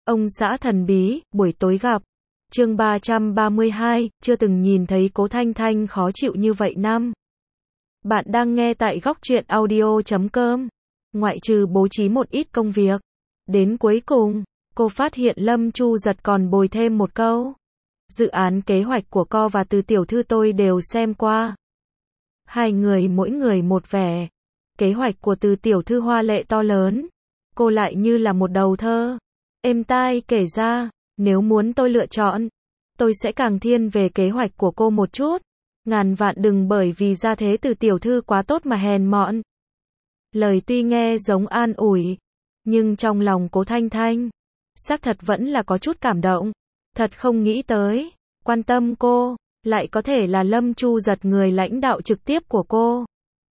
Ông xã thần bí, buổi tối gặp. Chương 332, chưa từng nhìn thấy Cố Thanh Thanh khó chịu như vậy năm. Bạn đang nghe tại góc truyện audio.com. Ngoại trừ bố trí một ít công việc. Đến cuối cùng, cô phát hiện Lâm Chu Giật còn bồi thêm một câu. Dự án kế hoạch của cô và Từ tiểu thư tôi đều xem qua. Hai người mỗi người một vẻ. Kế hoạch của Từ tiểu thư hoa lệ to lớn. Cô lại như là một đầu thơ. Êm tai kể ra, nếu muốn tôi lựa chọn, tôi sẽ càng thiên về kế hoạch của cô một chút. Ngàn vạn đừng bởi vì gia thế Từ tiểu thư quá tốt mà hèn mọn. Lời tuy nghe giống an ủi, nhưng trong lòng Cố Thanh Thanh, xác thật vẫn là có chút cảm động. Thật không nghĩ tới, quan tâm cô, lại có thể là Lâm Chu Giật, người lãnh đạo trực tiếp của cô.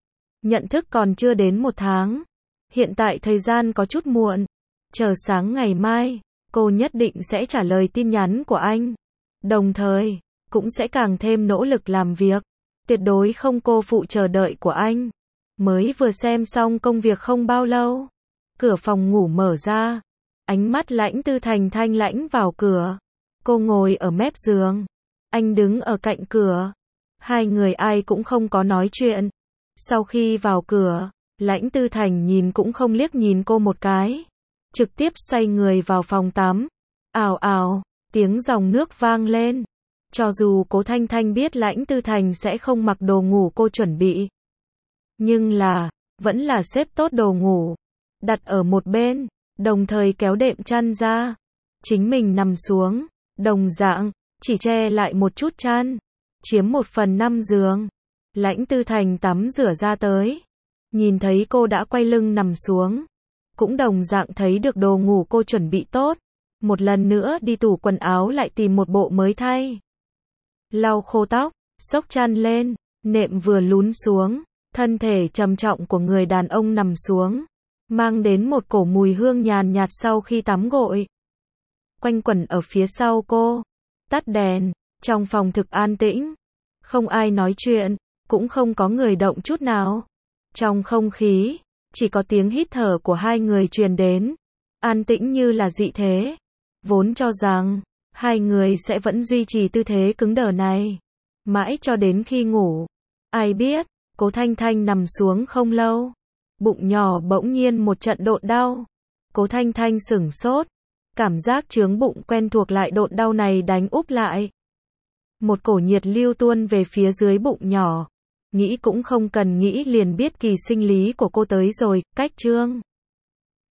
Nhận thức còn chưa đến 1 tháng. Hiện tại thời gian có chút muộn. Chờ sáng ngày mai, cô nhất định sẽ trả lời tin nhắn của anh. Đồng thời, cũng sẽ càng thêm nỗ lực làm việc. Tuyệt đối không cô phụ chờ đợi của anh. Mới vừa xem xong công việc không bao lâu. Cửa phòng ngủ mở ra. Ánh mắt Lãnh Tư Thành thanh lãnh vào cửa. Cô ngồi ở mép giường. Anh đứng ở cạnh cửa. Hai người ai cũng không có nói chuyện. Sau khi vào cửa, Lãnh Tư Thành nhìn cũng không liếc nhìn cô một cái. Trực tiếp xoay người vào phòng tắm. Ào ào, tiếng dòng nước vang lên. Cho dù Cố Thanh Thanh biết Lãnh Tư Thành sẽ không mặc đồ ngủ cô chuẩn bị. Nhưng là, vẫn là xếp tốt đồ ngủ. Đặt ở một bên, đồng thời kéo đệm chăn ra. Chính mình nằm xuống, đồng dạng, chỉ che lại một chút chăn. Chiếm 1/5 giường. Lãnh Tư Thành tắm rửa ra tới. Nhìn thấy cô đã quay lưng nằm xuống. Cũng đồng dạng thấy được đồ ngủ cô chuẩn bị tốt. Một lần nữa đi tủ quần áo lại tìm một bộ mới thay. Lau khô tóc, xốc chăn lên, nệm vừa lún xuống. Thân thể trầm trọng của người đàn ông nằm xuống. Mang đến một cổ mùi hương nhàn nhạt sau khi tắm gội. Quanh quẩn ở phía sau cô. Tắt đèn, trong phòng thực an tĩnh. Không ai nói chuyện, cũng không có người động chút nào. Trong không khí, chỉ có tiếng hít thở của hai người truyền đến. An tĩnh như là dị thế. Vốn cho rằng, hai người sẽ vẫn duy trì tư thế cứng đờ này. Mãi cho đến khi ngủ. Ai biết, Cố Thanh Thanh nằm xuống không lâu. Bụng nhỏ bỗng nhiên một trận độn đau. Cố Thanh Thanh sửng sốt. Cảm giác chướng bụng quen thuộc lại độn đau này đánh úp lại. Một cổ nhiệt lưu tuôn về phía dưới bụng nhỏ. Nghĩ cũng không cần nghĩ liền biết kỳ sinh lý của cô tới rồi. Cách chương